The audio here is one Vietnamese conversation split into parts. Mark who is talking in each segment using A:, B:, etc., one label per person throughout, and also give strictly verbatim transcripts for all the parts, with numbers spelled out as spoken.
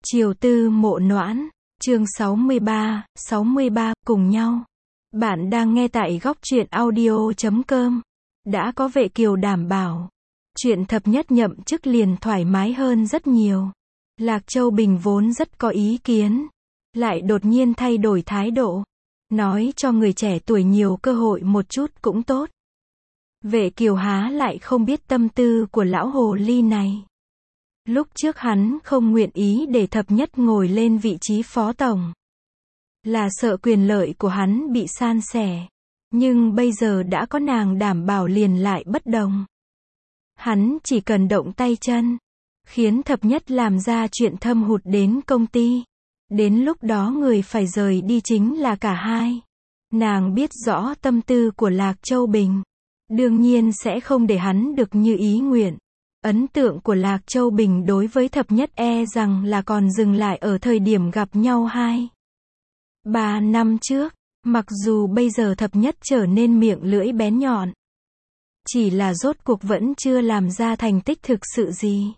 A: Chiều tư mộ noãn, chương sáu mươi ba, sáu mươi ba, cùng nhau. Bạn đang nghe tại góc truyện audio chấm com. Đã có Vệ Kiều đảm bảo, chuyện thập nhất nhậm chức liền thoải mái hơn rất nhiều. Lạc Châu Bình vốn rất có ý kiến, lại đột nhiên thay đổi thái độ, nói cho người trẻ tuổi nhiều cơ hội một chút cũng tốt. Vệ Kiều há lại không biết tâm tư của lão hồ ly này. Lúc trước hắn không nguyện ý để thập nhất ngồi lên vị trí phó tổng, là sợ quyền lợi của hắn bị san sẻ. Nhưng bây giờ đã có nàng đảm bảo liền lại bất đồng. Hắn chỉ cần động tay chân, khiến thập nhất làm ra chuyện thâm hụt đến công ty. Đến lúc đó người phải rời đi chính là cả hai. Nàng biết rõ tâm tư của Lạc Châu Bình, đương nhiên sẽ không để hắn được như ý nguyện. Ấn tượng của Lạc Châu Bình đối với thập nhất e rằng là còn dừng lại ở thời điểm gặp nhau hai, ba năm trước. Mặc dù bây giờ thập nhất trở nên miệng lưỡi bén nhọn, chỉ là rốt cuộc vẫn chưa làm ra thành tích thực sự gì.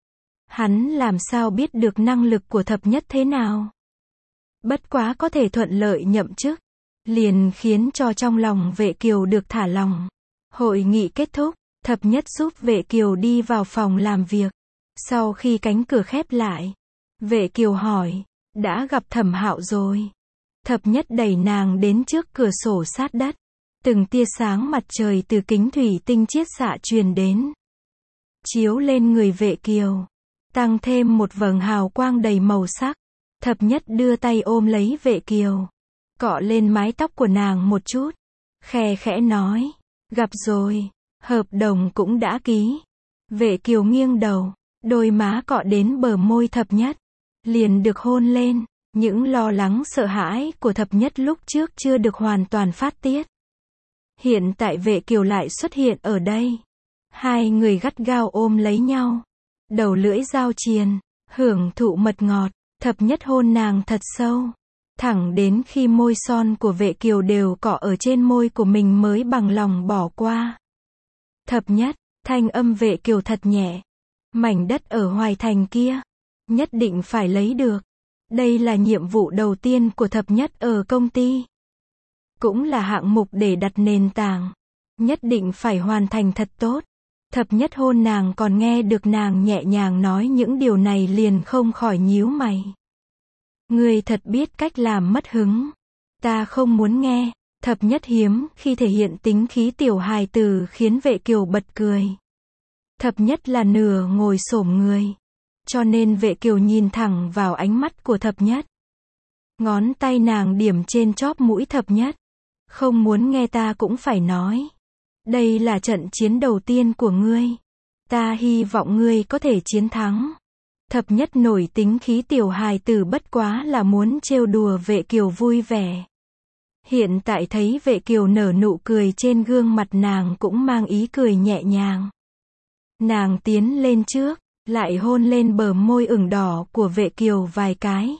A: Hắn làm sao biết được năng lực của thập nhất thế nào? Bất quá có thể thuận lợi nhậm chức, liền khiến cho trong lòng Vệ Kiều được thả lòng. Hội nghị kết thúc, thập nhất giúp Vệ Kiều đi vào phòng làm việc. Sau khi cánh cửa khép lại, Vệ Kiều hỏi, đã gặp Thẩm Hạo rồi? Thập nhất đẩy nàng đến trước cửa sổ sát đất. Từng tia sáng mặt trời từ kính thủy tinh chiết xạ truyền đến, chiếu lên người Vệ Kiều, tăng thêm một vầng hào quang đầy màu sắc. Thập nhất đưa tay ôm lấy Vệ Kiều, cọ lên mái tóc của nàng một chút, khe khẽ nói, gặp rồi, hợp đồng cũng đã ký. Vệ Kiều nghiêng đầu, đôi má cọ đến bờ môi thập nhất, liền được hôn lên. Những lo lắng sợ hãi của thập nhất lúc trước chưa được hoàn toàn phát tiết. Hiện tại Vệ Kiều lại xuất hiện ở đây. Hai người gắt gao ôm lấy nhau, đầu lưỡi giao triền, hưởng thụ mật ngọt. Thập nhất hôn nàng thật sâu, thẳng đến khi môi son của Vệ Kiều đều cọ ở trên môi của mình mới bằng lòng bỏ qua. Thập nhất, thanh âm Vệ Kiều thật nhẹ. Mảnh đất ở Hoài Thành kia, nhất định phải lấy được. Đây là nhiệm vụ đầu tiên của thập nhất ở công ty, cũng là hạng mục để đặt nền tảng, nhất định phải hoàn thành thật tốt. Thập nhất hôn nàng còn nghe được nàng nhẹ nhàng nói những điều này liền không khỏi nhíu mày. Ngươi thật biết cách làm mất hứng. Ta không muốn nghe. Thập nhất hiếm khi thể hiện tính khí tiểu hài tử khiến Vệ Kiều bật cười. Thập nhất là nửa ngồi xổm người, cho nên Vệ Kiều nhìn thẳng vào ánh mắt của thập nhất. Ngón tay nàng điểm trên chóp mũi thập nhất. Không muốn nghe ta cũng phải nói. Đây là trận chiến đầu tiên của ngươi. Ta hy vọng ngươi có thể chiến thắng. Thập nhất nổi tính khí tiểu hài tử bất quá là muốn trêu đùa Vệ Kiều vui vẻ. Hiện tại thấy Vệ Kiều nở nụ cười trên gương mặt nàng cũng mang ý cười nhẹ nhàng. Nàng tiến lên trước, lại hôn lên bờ môi ửng đỏ của Vệ Kiều vài cái.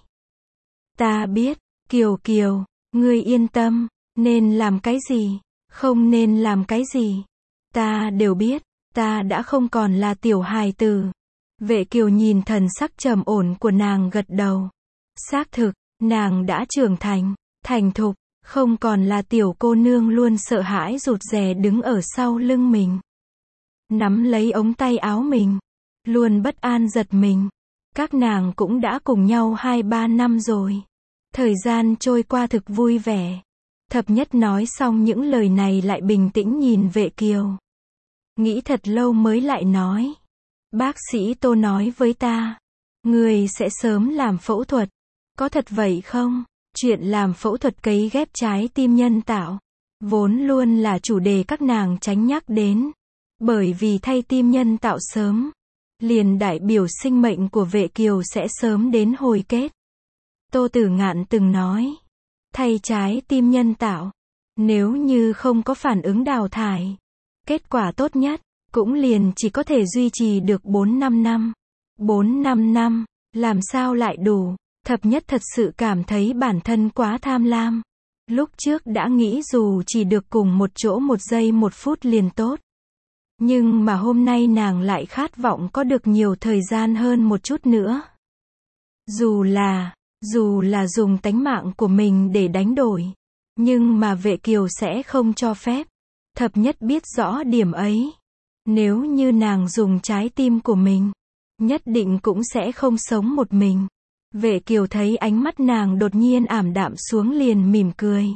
A: Ta biết, Kiều Kiều, ngươi yên tâm, nên làm cái gì, không nên làm cái gì. Ta đều biết, ta đã không còn là tiểu hài tử. Vệ Kiều nhìn thần sắc trầm ổn của nàng gật đầu. Xác thực, nàng đã trưởng thành, thành thục, không còn là tiểu cô nương luôn sợ hãi rụt rè đứng ở sau lưng mình, nắm lấy ống tay áo mình, luôn bất an giật mình. Các nàng cũng đã cùng nhau hai ba năm rồi. Thời gian trôi qua thực vui vẻ. Thập nhất nói xong những lời này lại bình tĩnh nhìn Vệ Kiều. Nghĩ thật lâu mới lại nói. Bác sĩ Tô nói với ta, người sẽ sớm làm phẫu thuật. Có thật vậy không? Chuyện làm phẫu thuật cấy ghép trái tim nhân tạo, vốn luôn là chủ đề các nàng tránh nhắc đến. Bởi vì thay tim nhân tạo sớm, liền đại biểu sinh mệnh của Vệ Kiều sẽ sớm đến hồi kết. Tô Tử Ngạn từng nói, thay trái tim nhân tạo, nếu như không có phản ứng đào thải, kết quả tốt nhất, cũng liền chỉ có thể duy trì được bốn năm năm. bốn năm năm, làm sao lại đủ? Thập nhất thật sự cảm thấy bản thân quá tham lam. Lúc trước đã nghĩ dù chỉ được cùng một chỗ một giây một phút liền tốt. Nhưng mà hôm nay nàng lại khát vọng có được nhiều thời gian hơn một chút nữa. Dù là, dù là dùng tánh mạng của mình để đánh đổi. Nhưng mà Vệ Kiều sẽ không cho phép. Thập nhất biết rõ điểm ấy. Nếu như nàng dùng trái tim của mình, nhất định cũng sẽ không sống một mình. Vệ Kiều thấy ánh mắt nàng đột nhiên ảm đạm xuống liền mỉm cười.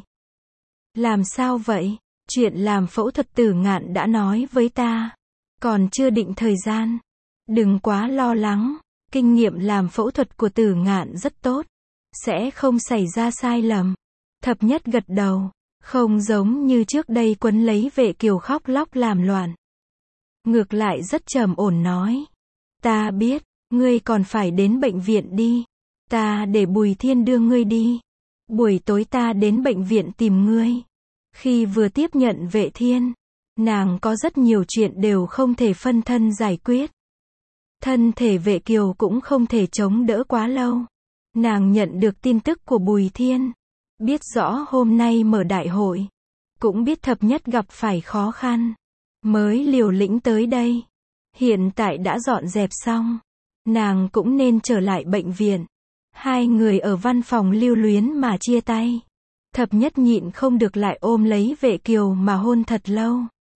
A: Làm sao vậy? Chuyện làm phẫu thuật Tử Ngạn đã nói với ta. Còn chưa định thời gian. Đừng quá lo lắng. Kinh nghiệm làm phẫu thuật của Tử Ngạn rất tốt. Sẽ không xảy ra sai lầm. Thập nhất gật đầu. Không giống như trước đây quấn lấy Vệ Kiều khóc lóc làm loạn. Ngược lại rất trầm ổn nói. Ta biết, ngươi còn phải đến bệnh viện đi. Ta để Bùi Thiên đưa ngươi đi. Buổi tối ta đến bệnh viện tìm ngươi. Khi vừa tiếp nhận Vệ Thiên, nàng có rất nhiều chuyện đều không thể phân thân giải quyết. Thân thể Vệ Kiều cũng không thể chống đỡ quá lâu. Nàng nhận được tin tức của Bùi Thiên. Biết rõ hôm nay mở đại hội. Cũng biết thập nhất gặp phải khó khăn. Mới liều lĩnh tới đây. Hiện tại đã dọn dẹp xong. Nàng cũng nên trở lại bệnh viện. Hai người ở văn phòng lưu luyến mà chia tay. Thập nhất nhịn không được lại ôm lấy Vệ Kiều mà hôn thật lâu.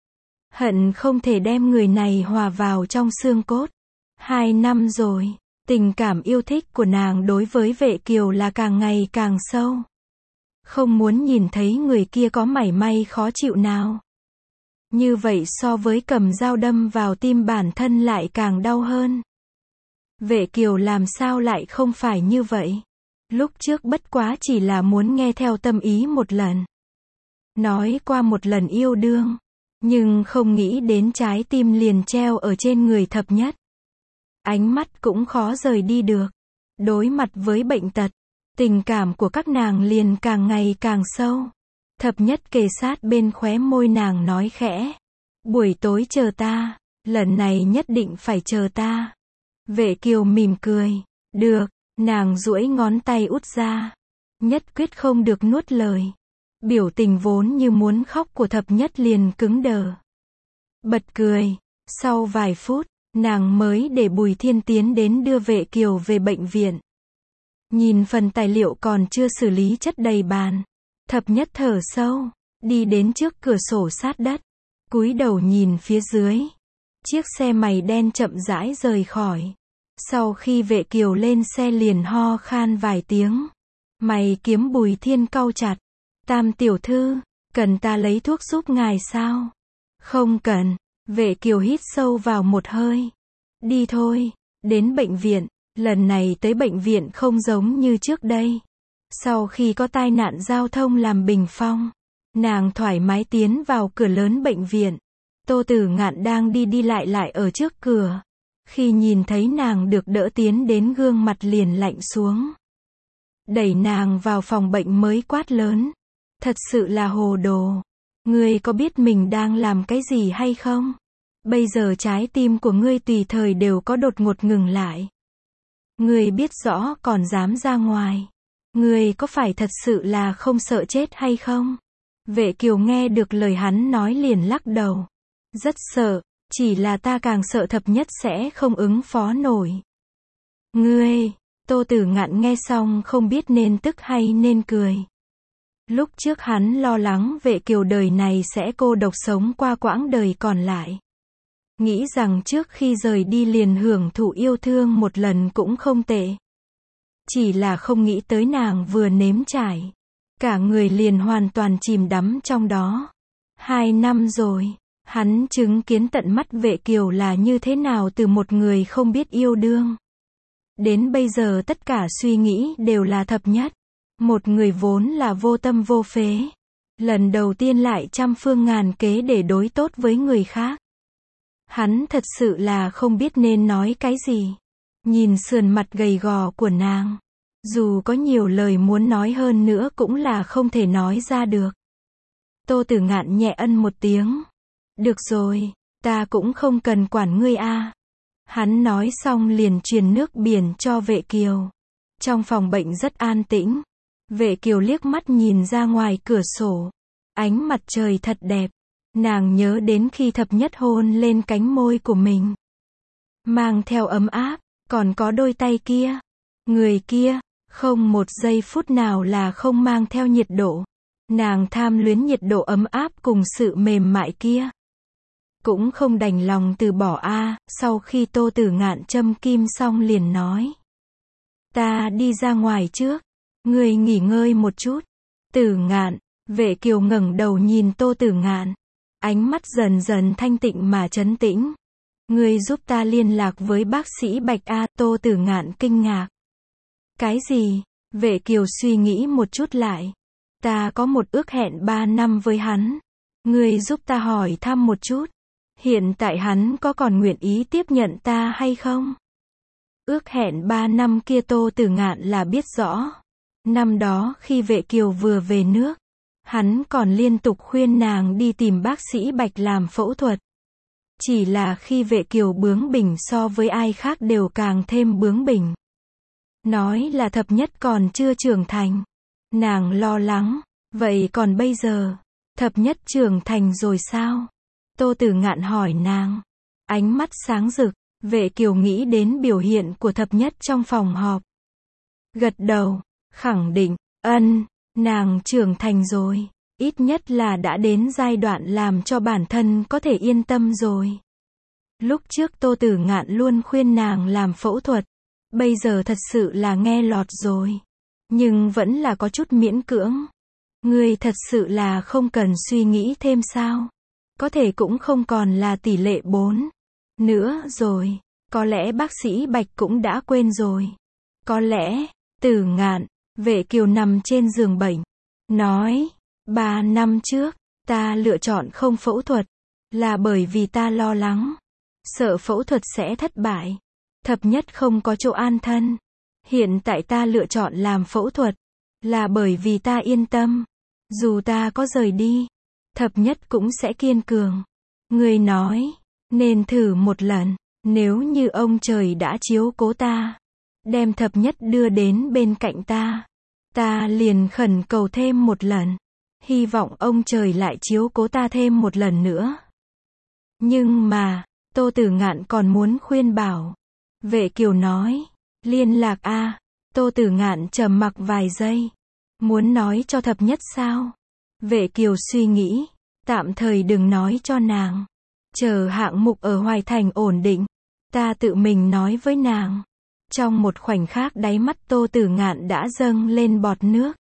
A: Hận không thể đem người này hòa vào trong xương cốt. Hai năm rồi, tình cảm yêu thích của nàng đối với Vệ Kiều là càng ngày càng sâu. Không muốn nhìn thấy người kia có mảy may khó chịu nào. Như vậy so với cầm dao đâm vào tim bản thân lại càng đau hơn. Vệ Kiều làm sao lại không phải như vậy? Lúc trước bất quá chỉ là muốn nghe theo tâm ý một lần. Nói qua một lần yêu đương. Nhưng không nghĩ đến trái tim liền treo ở trên người thập nhất. Ánh mắt cũng khó rời đi được. Đối mặt với bệnh tật. Tình cảm của các nàng liền càng ngày càng sâu. Thập nhất kề sát bên khóe môi nàng nói khẽ. Buổi tối chờ ta. Lần này nhất định phải chờ ta. Vệ Kiều mỉm cười. Được. Nàng duỗi ngón tay út ra. Nhất quyết không được nuốt lời. Biểu tình vốn như muốn khóc của thập nhất liền cứng đờ. Bật cười. Sau vài phút, nàng mới để Bùi Thiên tiến đến đưa Vệ Kiều về bệnh viện. Nhìn phần tài liệu còn chưa xử lý chất đầy bàn. Thập nhất thở sâu. Đi đến trước cửa sổ sát đất. Cúi đầu nhìn phía dưới. Chiếc xe mày đen chậm rãi rời khỏi. Sau khi Vệ Kiều lên xe liền ho khan vài tiếng. Mày kiếm Bùi Thiên cau chặt. Tam tiểu thư, cần ta lấy thuốc giúp ngài sao? Không cần. Vệ Kiều hít sâu vào một hơi. Đi thôi, đến bệnh viện. Lần này tới bệnh viện không giống như trước đây. Sau khi có tai nạn giao thông làm bình phong, nàng thoải mái tiến vào cửa lớn bệnh viện. Tô Tử Ngạn đang đi đi lại lại ở trước cửa. Khi nhìn thấy nàng được đỡ tiến đến gương mặt liền lạnh xuống. Đẩy nàng vào phòng bệnh mới quát lớn. Thật sự là hồ đồ. Ngươi có biết mình đang làm cái gì hay không? Bây giờ trái tim của ngươi tùy thời đều có đột ngột ngừng lại. Ngươi biết rõ còn dám ra ngoài. Ngươi có phải thật sự là không sợ chết hay không? Vệ Kiều nghe được lời hắn nói liền lắc đầu. Rất sợ, chỉ là ta càng sợ thập nhất sẽ không ứng phó nổi. Ngươi, Tô Tử Ngạn nghe xong không biết nên tức hay nên cười. Lúc trước hắn lo lắng Vệ Kiều đời này sẽ cô độc sống qua quãng đời còn lại. Nghĩ rằng trước khi rời đi liền hưởng thụ yêu thương một lần cũng không tệ. Chỉ là không nghĩ tới nàng vừa nếm trải. Cả người liền hoàn toàn chìm đắm trong đó. Hai năm rồi, hắn chứng kiến tận mắt Vệ Kiều là như thế nào từ một người không biết yêu đương. Đến bây giờ tất cả suy nghĩ đều là thập nhất. Một người vốn là vô tâm vô phế. Lần đầu tiên lại trăm phương ngàn kế để đối tốt với người khác. Hắn thật sự là không biết nên nói cái gì. Nhìn sườn mặt gầy gò của nàng. Dù có nhiều lời muốn nói hơn nữa cũng là không thể nói ra được. Tô Tử Ngạn nhẹ ân một tiếng. Được rồi, ta cũng không cần quản ngươi a. Hắn nói xong liền truyền nước biển cho Vệ Kiều. Trong phòng bệnh rất an tĩnh. Vệ Kiều liếc mắt nhìn ra ngoài cửa sổ. Ánh mặt trời thật đẹp. Nàng nhớ đến khi thập nhất hôn lên cánh môi của mình. Mang theo ấm áp, còn có đôi tay kia. Người kia, không một giây phút nào là không mang theo nhiệt độ. Nàng tham luyến nhiệt độ ấm áp cùng sự mềm mại kia. Cũng không đành lòng từ bỏ a. Sau khi Tô Tử Ngạn châm kim xong liền nói. Ta đi ra ngoài trước. Ngươi nghỉ ngơi một chút. Tử Ngạn, Vệ Kiều ngẩng đầu nhìn Tô Tử Ngạn. Ánh mắt dần dần thanh tịnh mà trấn tĩnh. Ngươi giúp ta liên lạc với bác sĩ Bạch a. Tô Tử Ngạn kinh ngạc. Cái gì? Vệ Kiều suy nghĩ một chút lại. Ta có một ước hẹn ba năm với hắn. Ngươi giúp ta hỏi thăm một chút. Hiện tại hắn có còn nguyện ý tiếp nhận ta hay không? Ước hẹn ba năm kia Tô Tử Ngạn là biết rõ. Năm đó khi Vệ Kiều vừa về nước, hắn còn liên tục khuyên nàng đi tìm bác sĩ Bạch làm phẫu thuật. Chỉ là khi Vệ Kiều bướng bỉnh so với ai khác đều càng thêm bướng bỉnh. Nói là Thập Nhất còn chưa trưởng thành. Nàng lo lắng, vậy còn bây giờ, Thập Nhất trưởng thành rồi sao? Tô Tử Ngạn hỏi nàng. Ánh mắt sáng rực, Vệ Kiều nghĩ đến biểu hiện của Thập Nhất trong phòng họp. Gật đầu, khẳng định, ân, nàng trưởng thành rồi, ít nhất là đã đến giai đoạn làm cho bản thân có thể yên tâm rồi. Lúc trước Tô Tử Ngạn luôn khuyên nàng làm phẫu thuật, bây giờ thật sự là nghe lọt rồi. Nhưng vẫn là có chút miễn cưỡng. Ngươi thật sự là không cần suy nghĩ thêm sao? Có thể cũng không còn là tỷ lệ bốn nữa rồi. Có lẽ bác sĩ Bạch cũng đã quên rồi. Có lẽ, Tử Ngạn, Vệ Kiều nằm trên giường bệnh. Nói, ba năm trước, ta lựa chọn không phẫu thuật. Là bởi vì ta lo lắng. Sợ phẫu thuật sẽ thất bại. Thập Nhất không có chỗ an thân. Hiện tại ta lựa chọn làm phẫu thuật. Là bởi vì ta yên tâm. Dù ta có rời đi, Thập Nhất cũng sẽ kiên cường. Ngươi nói, nên thử một lần. Nếu như ông trời đã chiếu cố ta, đem Thập Nhất đưa đến bên cạnh ta, ta liền khẩn cầu thêm một lần. Hy vọng ông trời lại chiếu cố ta thêm một lần nữa. Nhưng mà, Tô Tử Ngạn còn muốn khuyên bảo. Vệ Kiều nói, liên lạc a. Tô Tử Ngạn trầm mặc vài giây. Muốn nói cho Thập Nhất sao? Vệ Kiều suy nghĩ, tạm thời đừng nói cho nàng. Chờ hạng mục ở Hoài Thành ổn định, ta tự mình nói với nàng. Trong một khoảnh khắc đáy mắt Tô Tử Ngạn đã dâng lên bọt nước.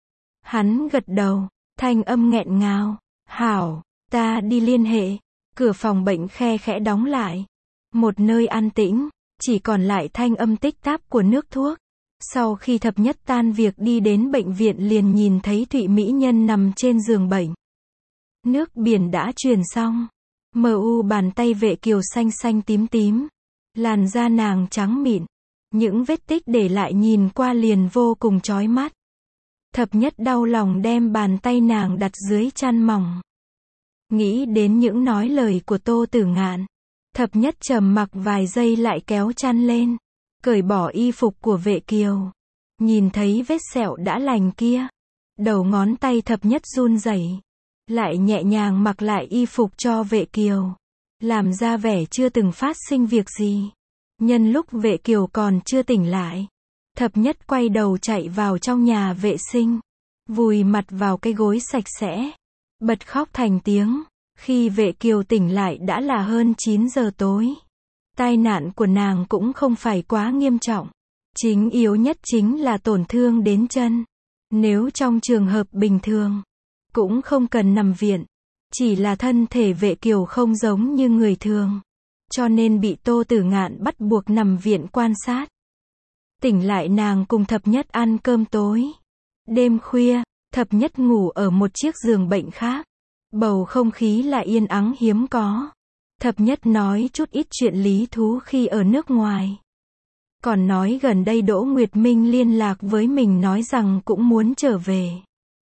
A: Hắn gật đầu, thanh âm nghẹn ngào. Hảo, ta đi liên hệ. Cửa phòng bệnh khe khẽ đóng lại. Một nơi an tĩnh, chỉ còn lại thanh âm tích táp của nước thuốc. Sau khi Thập Nhất tan việc đi đến bệnh viện liền nhìn thấy Thụy Mỹ Nhân nằm trên giường bệnh. Nước biển đã truyền xong. Mờ u bàn tay Vệ Kiều xanh xanh tím tím. Làn da nàng trắng mịn. Những vết tích để lại nhìn qua liền vô cùng chói mắt. Thập Nhất đau lòng đem bàn tay nàng đặt dưới chăn mỏng. Nghĩ đến những nói lời của Tô Tử Ngạn. Thập Nhất trầm mặc vài giây lại kéo chăn lên. Cởi bỏ y phục của Vệ Kiều. Nhìn thấy vết sẹo đã lành kia. Đầu ngón tay Thập Nhất run rẩy. Lại nhẹ nhàng mặc lại y phục cho Vệ Kiều. Làm ra vẻ chưa từng phát sinh việc gì. Nhân lúc Vệ Kiều còn chưa tỉnh lại. Thập Nhất quay đầu chạy vào trong nhà vệ sinh. Vùi mặt vào cái gối sạch sẽ. Bật khóc thành tiếng. Khi Vệ Kiều tỉnh lại đã là hơn chín giờ tối. Tai nạn của nàng cũng không phải quá nghiêm trọng. Chính yếu nhất chính là tổn thương đến chân. Nếu trong trường hợp bình thường, cũng không cần nằm viện. Chỉ là thân thể Vệ Kiều không giống như người thường. Cho nên bị Tô Tử Ngạn bắt buộc nằm viện quan sát. Tỉnh lại nàng cùng Thập Nhất ăn cơm tối. Đêm khuya, Thập Nhất ngủ ở một chiếc giường bệnh khác. Bầu không khí lại yên ắng hiếm có. Thập Nhất nói chút ít chuyện lý thú khi ở nước ngoài. Còn nói gần đây Đỗ Nguyệt Minh liên lạc với mình nói rằng cũng muốn trở về.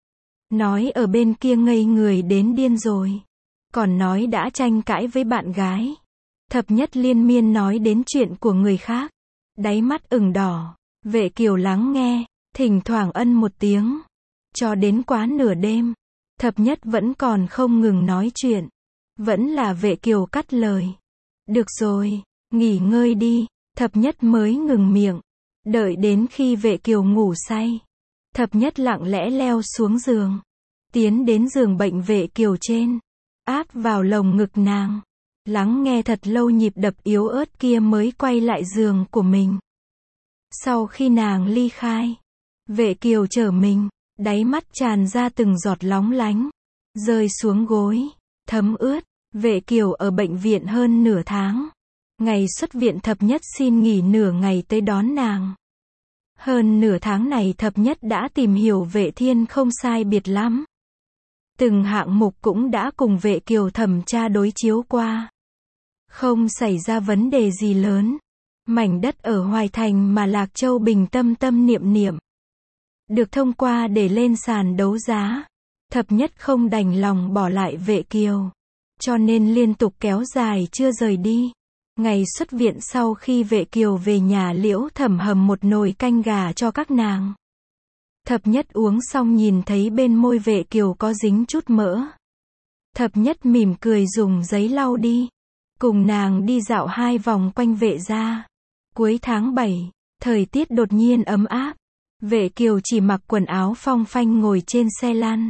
A: Nói ở bên kia ngây người đến điên rồi. Còn nói đã tranh cãi với bạn gái. Thập Nhất liên miên nói đến chuyện của người khác. Đáy mắt ửng đỏ. Vệ Kiều lắng nghe, thỉnh thoảng ân một tiếng. Cho đến quá nửa đêm, Thập Nhất vẫn còn không ngừng nói chuyện. Vẫn là Vệ Kiều cắt lời. Được rồi, nghỉ ngơi đi. Thập Nhất mới ngừng miệng. Đợi đến khi Vệ Kiều ngủ say, Thập Nhất lặng lẽ leo xuống giường, tiến đến giường bệnh Vệ Kiều trên, áp vào lồng ngực nàng, lắng nghe thật lâu nhịp đập yếu ớt kia mới quay lại giường của mình. Sau khi nàng ly khai, Vệ Kiều trở mình, đáy mắt tràn ra từng giọt lóng lánh, rơi xuống gối, thấm ướt. Vệ Kiều ở bệnh viện hơn nửa tháng. Ngày xuất viện Thập Nhất xin nghỉ nửa ngày tới đón nàng. Hơn nửa tháng này Thập Nhất đã tìm hiểu Vệ Thiên không sai biệt lắm. Từng hạng mục cũng đã cùng Vệ Kiều thẩm tra đối chiếu qua. Không xảy ra vấn đề gì lớn. Mảnh đất ở Hoài Thành mà Lạc Châu bình tâm tâm niệm niệm được thông qua để lên sàn đấu giá. Thập Nhất không đành lòng bỏ lại Vệ Kiều, cho nên liên tục kéo dài chưa rời đi. Ngày xuất viện sau khi Vệ Kiều về nhà, Liễu Thẩm hầm một nồi canh gà cho các nàng. Thập Nhất uống xong nhìn thấy bên môi Vệ Kiều có dính chút mỡ. Thập Nhất mỉm cười dùng giấy lau đi, cùng nàng đi dạo hai vòng quanh Vệ gia. Cuối tháng bảy, thời tiết đột nhiên ấm áp. Vệ Kiều chỉ mặc quần áo phong phanh ngồi trên xe lăn.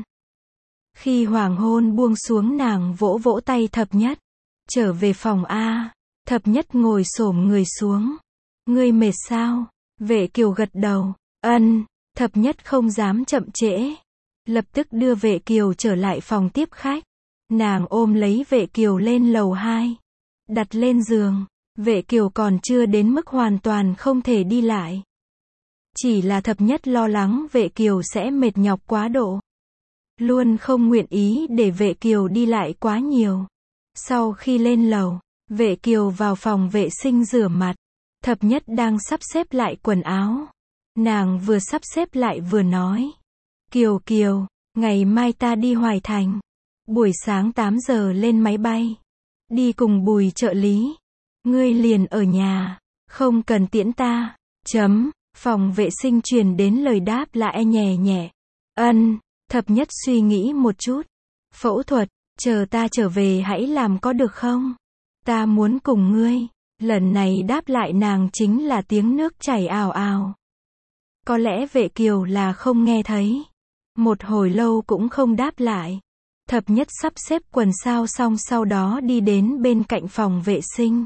A: Khi hoàng hôn buông xuống, nàng vỗ vỗ tay Thập Nhất. Trở về phòng A. Thập Nhất ngồi xổm người xuống. Ngươi mệt sao? Vệ Kiều gật đầu. Ân. Thập Nhất không dám chậm trễ, lập tức đưa Vệ Kiều trở lại phòng tiếp khách. Nàng ôm lấy Vệ Kiều lên lầu hai, đặt lên giường. Vệ Kiều còn chưa đến mức hoàn toàn không thể đi lại. Chỉ là Thập Nhất lo lắng Vệ Kiều sẽ mệt nhọc quá độ, luôn không nguyện ý để Vệ Kiều đi lại quá nhiều. Sau khi lên lầu, Vệ Kiều vào phòng vệ sinh rửa mặt. Thập Nhất đang sắp xếp lại quần áo. Nàng vừa sắp xếp lại vừa nói. Kiều Kiều, ngày mai ta đi Hoài Thành. Buổi sáng tám giờ lên máy bay. Đi cùng Bùi trợ lý. Ngươi liền ở nhà, không cần tiễn ta. Chấm. Phòng vệ sinh truyền đến lời đáp là e nhẹ nhẹ. Ân. Thập Nhất suy nghĩ một chút. Phẫu thuật, chờ ta trở về hãy làm có được không? Ta muốn cùng ngươi. Lần này đáp lại nàng chính là tiếng nước chảy ào ào. Có lẽ Vệ Kiều là không nghe thấy. Một hồi lâu cũng không đáp lại. Thập Nhất sắp xếp quần sao xong sau đó đi đến bên cạnh phòng vệ sinh.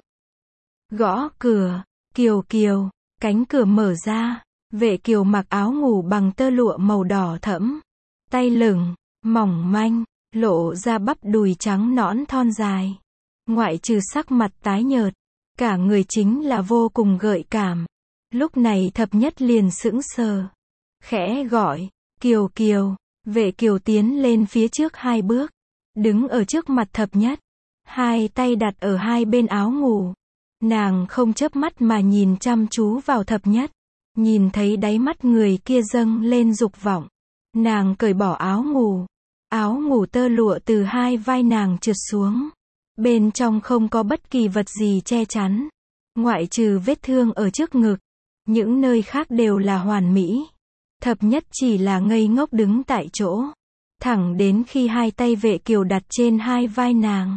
A: Gõ cửa. Kiều Kiều. Cánh cửa mở ra. Vệ Kiều mặc áo ngủ bằng tơ lụa màu đỏ thẫm. Tay lửng, mỏng manh, lộ ra bắp đùi trắng nõn thon dài. Ngoại trừ sắc mặt tái nhợt, cả người chính là vô cùng gợi cảm. Lúc này Thập Nhất liền sững sờ. Khẽ gọi. Kiều Kiều. Vệ Kiều tiến lên phía trước hai bước. Đứng ở trước mặt Thập Nhất. Hai tay đặt ở hai bên áo ngủ. Nàng không chớp mắt mà nhìn chăm chú vào Thập Nhất. Nhìn thấy đáy mắt người kia dâng lên dục vọng. Nàng cởi bỏ áo ngủ. Áo ngủ tơ lụa từ hai vai nàng trượt xuống. Bên trong không có bất kỳ vật gì che chắn. Ngoại trừ vết thương ở trước ngực. Những nơi khác đều là hoàn mỹ. Thập Nhất chỉ là ngây ngốc đứng tại chỗ. Thẳng đến khi hai tay Vệ Kiều đặt trên hai vai nàng.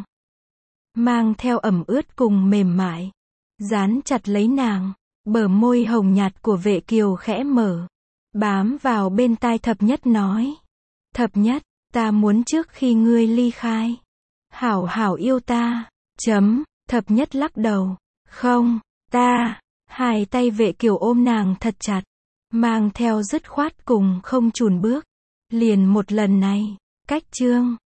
A: Mang theo ẩm ướt cùng mềm mại. Dán chặt lấy nàng. Bờ môi hồng nhạt của Vệ Kiều khẽ mở. Bám vào bên tai Thập Nhất nói. Thập Nhất, ta muốn trước khi ngươi ly khai. Hảo hảo yêu ta. Chấm. Thập Nhất lắc đầu. Không, ta. Hai tay Vệ Kiều ôm nàng thật chặt. Mang theo dứt khoát cùng không chùn bước. Liền một lần này. Cách chương.